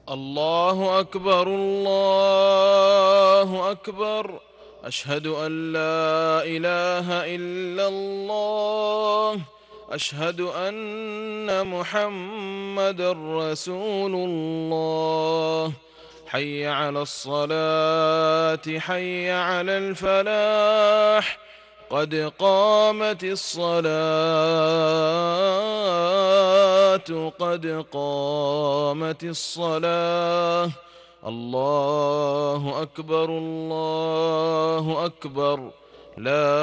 الله أكبر الله أكبر. أشهد أن لا إله إلا الله. أشهد أن محمدًا رسول الله. حي على الصلاة حي على الفلاح. قد قامت الصلاة قد قامت الصلاة. الله أكبر الله أكبر. لا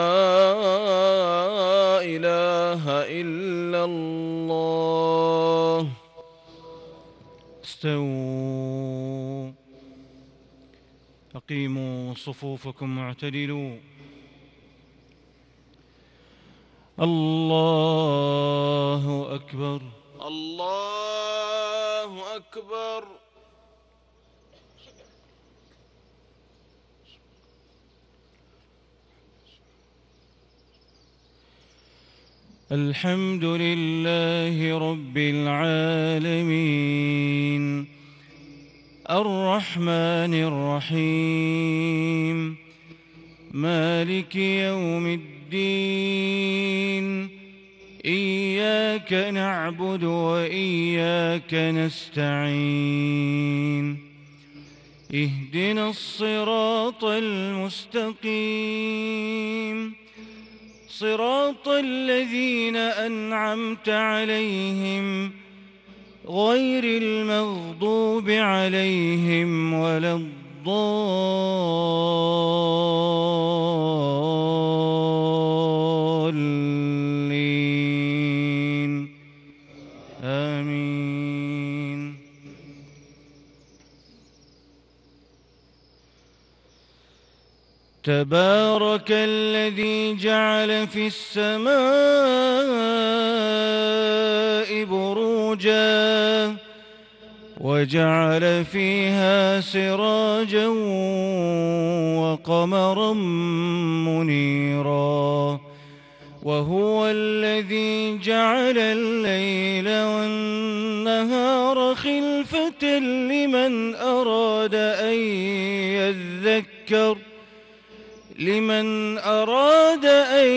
إله إلا الله. استووا، أقيموا صفوفكم واعتدلوا. الله أكبر الله أكبر. الحمد لله رب العالمين، الرحمن الرحيم، مالك يوم الدين. إياك نعبد وإياك نستعين. اهدنا الصراط المستقيم، صراط الذين أنعمت عليهم غير المغضوب عليهم ولا الضالين. آمين. تبارك الذي جعل في السماء بروجا وجعل فيها سراجا وقمرا منيرا، وهو الذي جعل الليل والنهار خلفة لمن أراد أن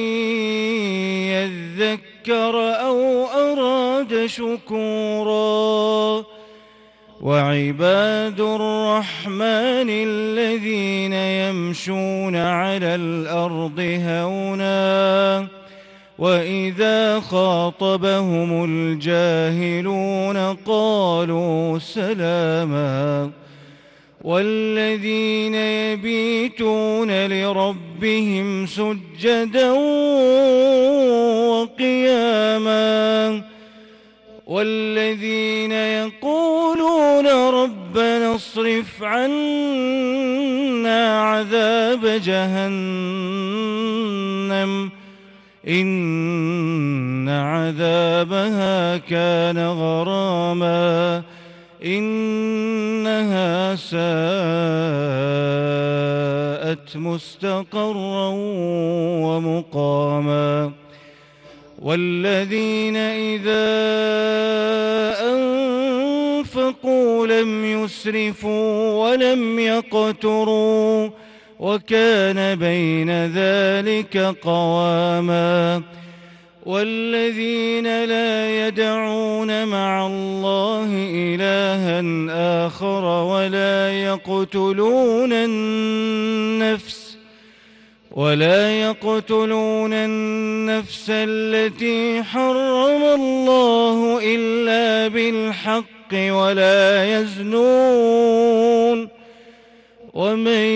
يذكر أو أراد شكورا. وعباد الرحمن الذين يمشون على الأرض هونا وإذا خاطبهم الجاهلون قالوا سلاما. والذين يبيتون لربهم سجدا وقياما، والذين يقولون ربنا اصرف عنا عذاب جهنم إن عذابها كان غراما إنها ساءت مستقرا ومقاما. والذين إذا أنفقوا لم يسرفوا ولم يقتروا وكان بين ذلك قواما. والذين لا يدعون مع الله إلها آخر ولا يقتلون النفس التي حرم الله إلا بالحق ولا يزنون، ومن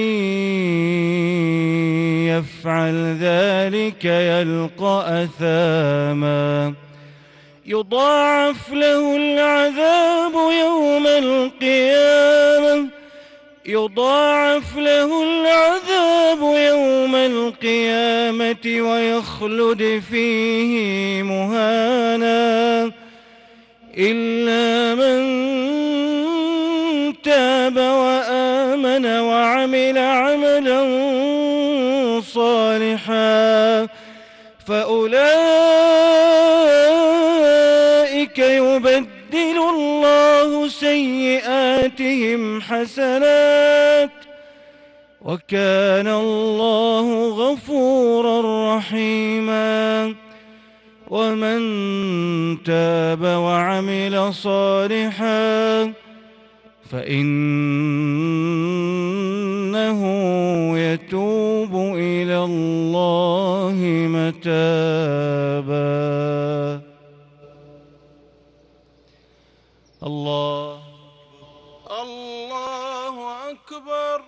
يفعل ذلك يلقى أثاما يضاعف له العذاب يوم القيامة ويخلد فيه مهانا إلا من تاب وآمن وعمل عملا صالحا فأولئك يبدل يبدل الله سيئاتهم حسنات وكان الله غفورا رحيما. ومن تاب وعمل صالحا فإنه يتوب إلى الله متابا. الله أكبر.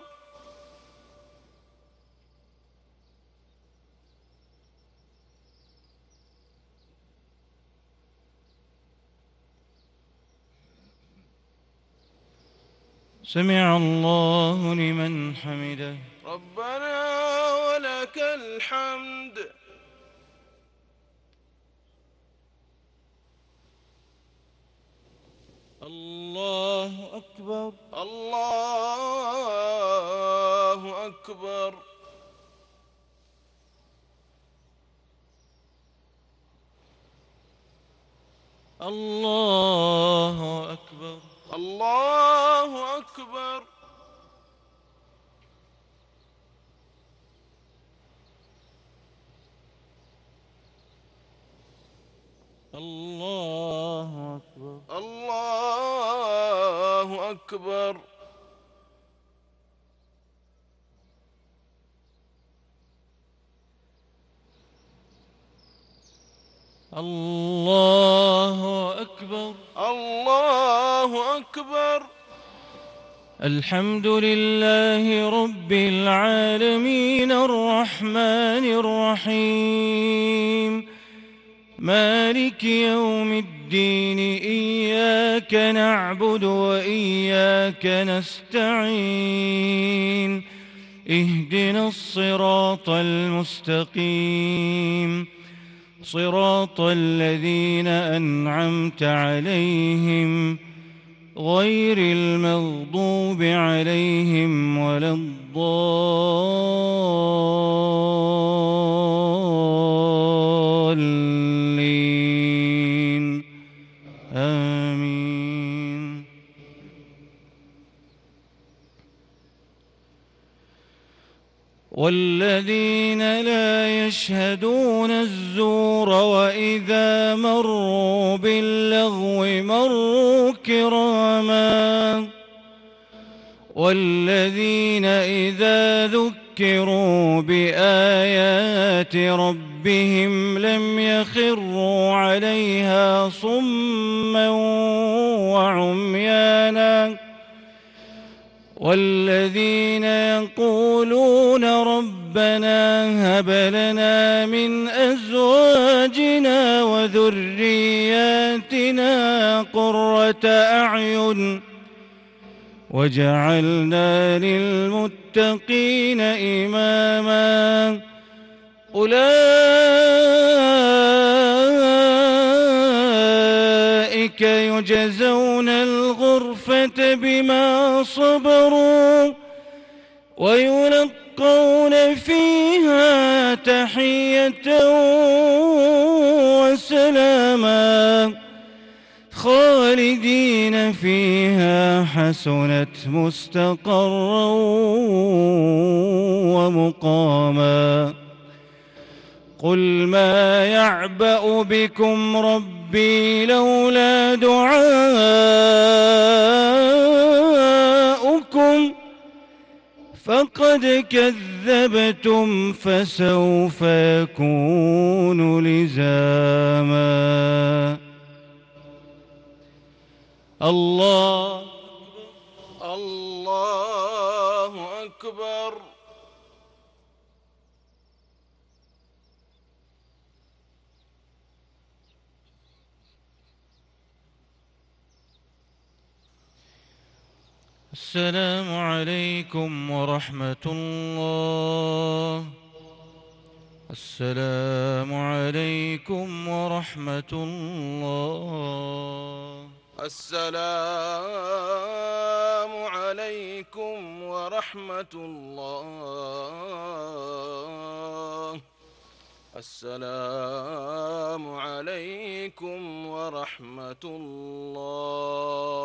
سمع الله لمن حمده. ربنا ولك الحمد. الله أكبر. الله أكبر. الله أكبر. الله أكبر. الله أكبر. الله أكبر. الله أكبر. الله أكبر. الحمد لله رب العالمين الرحمن الرحيم مالك يوم الدين إياك نعبد وإياك نستعين اهدنا الصراط المستقيم صراط الذين أنعمت عليهم غير المغضوب عليهم ولا الضالين آمين. والذين لا يشهدون الزور وإذا مروا باللغو مروا كراما والذين إذا ذكروا بآيات ربهم لم يخروا عليها صما وعميانا والذين يقولون ربنا هب لنا من أزواجنا وذرياتنا قرة أعين وجعلنا للمتقين إماما أولئك يجزون الغرفة بما صبروا ويلقون فيها تحية وسلاما خالدين فيها حسنت مستقرا ومقاما. قل ما يعبأ بكم ربي لولا دعاؤكم فقد كذبتم فسوف يكون لزاما. الله أكبر. السلام عليكم ورحمة الله. السلام عليكم ورحمة الله. السلام عليكم ورحمة الله. السلام عليكم ورحمة ورحمة الله.